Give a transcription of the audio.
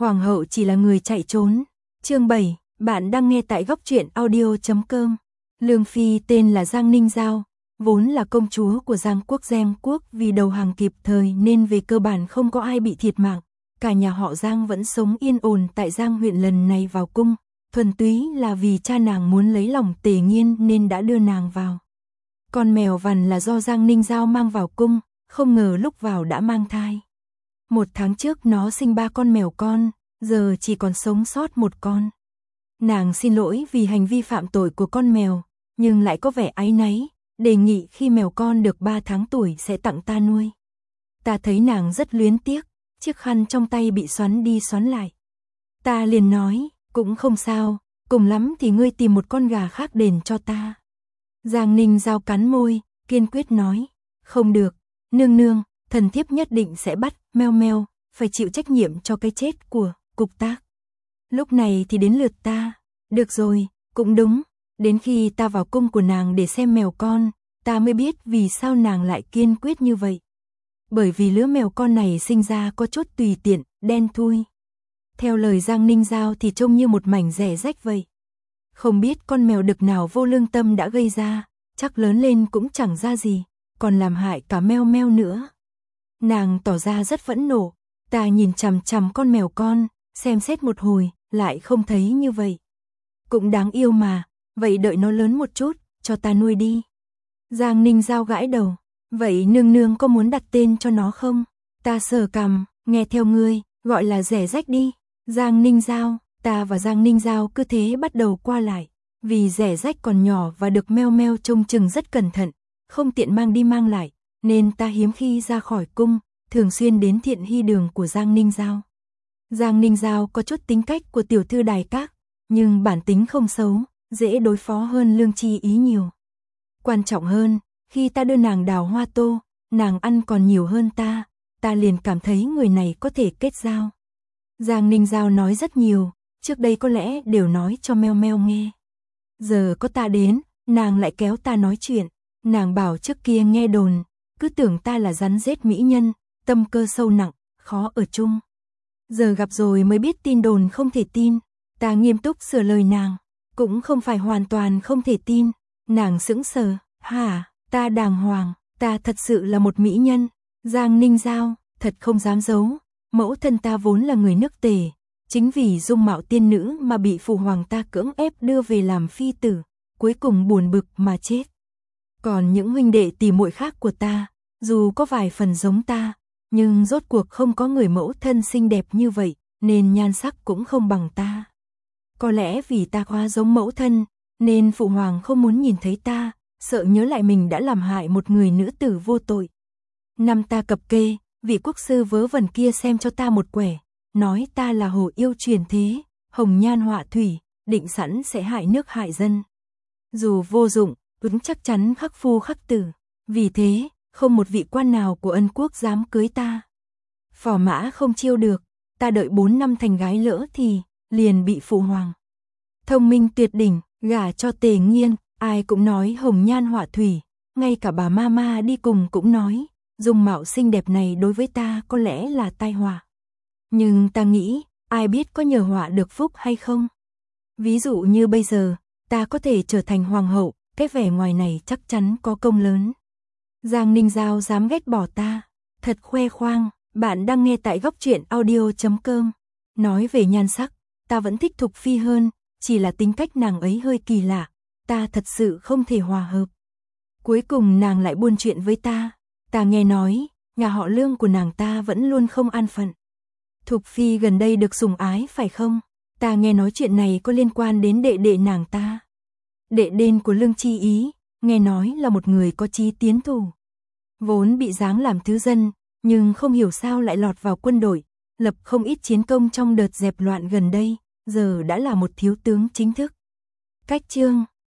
Hoàng hậu chỉ là người chạy trốn. Chương 7, bạn đang nghe tại góc truyện audio.com. Lương phi tên là Giang Ninh Giao, vốn là công chúa của Giang quốc Gem quốc, vì đầu hàng kịp thời nên về cơ bản không có ai bị thiệt mạng. Cả nhà họ Giang vẫn sống yên ổn tại Giang huyện. Lần này vào cung, thuần túy là vì cha nàng muốn lấy lòng Tề Nghiên nên đã đưa nàng vào. Con mèo vằn là do Giang Ninh Giao mang vào cung, không ngờ lúc vào đã mang thai. 1 tháng trước nó sinh 3 con mèo con, giờ chỉ còn sống sót 1 con. Nàng xin lỗi vì hành vi phạm tội của con mèo, nhưng lại có vẻ áy náy, đề nghị khi mèo con được 3 tháng tuổi sẽ tặng ta nuôi. Ta thấy nàng rất luyến tiếc, chiếc khăn trong tay bị xoắn đi xoắn lại. Ta liền nói, cũng không sao, cùng lắm thì ngươi tìm một con gà khác đền cho ta. Giang Ninh Giao cắn môi, kiên quyết nói, không được, nương nương, thần thiếp nhất định sẽ bắt Meo Meo, phải chịu trách nhiệm cho cái chết của Cục Tác. Lúc này thì đến lượt ta. Được rồi, cũng đúng, đến khi ta vào cung của nàng để xem mèo con, ta mới biết vì sao nàng lại kiên quyết như vậy. Bởi vì lứa mèo con này sinh ra có chút tùy tiện, đen thui. Theo lời Giang Ninh Giao thì trông như một mảnh rẻ rách vậy. Không biết con mèo đực nào vô lương tâm đã gây ra, chắc lớn lên cũng chẳng ra gì, còn làm hại cả Meo Meo nữa. Nàng tỏ ra rất phẫn nộ, ta nhìn chằm chằm con mèo con, xem xét một hồi, lại không thấy như vậy. Cũng đáng yêu mà, vậy đợi nó lớn một chút, cho ta nuôi đi. Giang Ninh Giao gãi đầu, vậy nương nương có muốn đặt tên cho nó không? Ta sờ cằm, nghe theo ngươi, gọi là rẻ rách đi. Giang Ninh Giao, ta và Giang Ninh Giao cứ thế bắt đầu qua lại, vì rẻ rách còn nhỏ và được Meo Meo trông chừng rất cẩn thận, không tiện mang đi mang lại, nên ta hiếm khi ra khỏi cung, thường xuyên đến Thiện Hy đường của Giang Ninh Giao. Giang Ninh Giao có chút tính cách của tiểu thư đài các, nhưng bản tính không xấu, dễ đối phó hơn Lương Chi Ý nhiều. Quan trọng hơn, khi ta đưa nàng đào hoa tô, nàng ăn còn nhiều hơn ta liền cảm thấy người này có thể kết giao. Giang Ninh Giao nói rất nhiều, trước đây có lẽ đều nói cho Meo Meo nghe. Giờ có ta đến, nàng lại kéo ta nói chuyện, nàng bảo trước kia nghe đồn, cứ tưởng ta là rắn rết mỹ nhân, tâm cơ sâu nặng, khó ở chung. Giờ gặp rồi mới biết tin đồn không thể tin, ta nghiêm túc sửa lời nàng, cũng không phải hoàn toàn không thể tin. Nàng sững sờ, hả, ta đàng hoàng, ta thật sự là một mỹ nhân. Giang Ninh Giao, thật không dám giấu, mẫu thân ta vốn là người nước Tề, chính vì dung mạo tiên nữ mà bị phụ hoàng ta cưỡng ép đưa về làm phi tử, cuối cùng buồn bực mà chết. Còn những huynh đệ tỷ muội khác của ta, dù có vài phần giống ta, nhưng rốt cuộc không có người mẫu thân xinh đẹp như vậy, nên nhan sắc cũng không bằng ta. Có lẽ vì ta quá giống mẫu thân, nên phụ hoàng không muốn nhìn thấy ta, sợ nhớ lại mình đã làm hại một người nữ tử vô tội. Năm ta cập kê, vị quốc sư vớ vẩn kia xem cho ta một quẻ, nói ta là hồ yêu truyền thế, hồng nhan họa thủy, định sẵn sẽ hại nước hại dân. Dù vô dụng, vẫn chắc chắn khắc phu khắc tử, vì thế, không một vị quan nào của Ân quốc dám cưới ta. Phò mã không chiêu được, ta đợi 4 năm thành gái lỡ thì liền bị phụ hoàng thông minh tuyệt đỉnh gả cho Tề Nghiên, ai cũng nói hồng nhan họa thủy, ngay cả bà mama đi cùng cũng nói, dung mạo xinh đẹp này đối với ta có lẽ là tai họa. Nhưng ta nghĩ, ai biết có nhờ họa được phúc hay không? Ví dụ như bây giờ, ta có thể trở thành hoàng hậu, cái vẻ ngoài này chắc chắn có công lớn. Giang Ninh Giao dám ghét bỏ ta, thật khoe khoang. Bạn đang nghe tại góc truyện audio.com. Nói về nhan sắc, ta vẫn thích Thục Phi hơn, chỉ là tính cách nàng ấy hơi kỳ lạ, ta thật sự không thể hòa hợp. Cuối cùng nàng lại buôn chuyện với ta nghe nói, nhà họ Lương của nàng ta vẫn luôn không an phận. Thục Phi gần đây được sủng ái phải không? Ta nghe nói chuyện này có liên quan đến đệ đệ nàng ta. Đệ đên của Lương Chi Ý, nghe nói là một người có chí tiến thủ. Vốn bị giáng làm thứ dân, nhưng không hiểu sao lại lọt vào quân đội, lập không ít chiến công trong đợt dẹp loạn gần đây, giờ đã là một thiếu tướng chính thức. Cách chương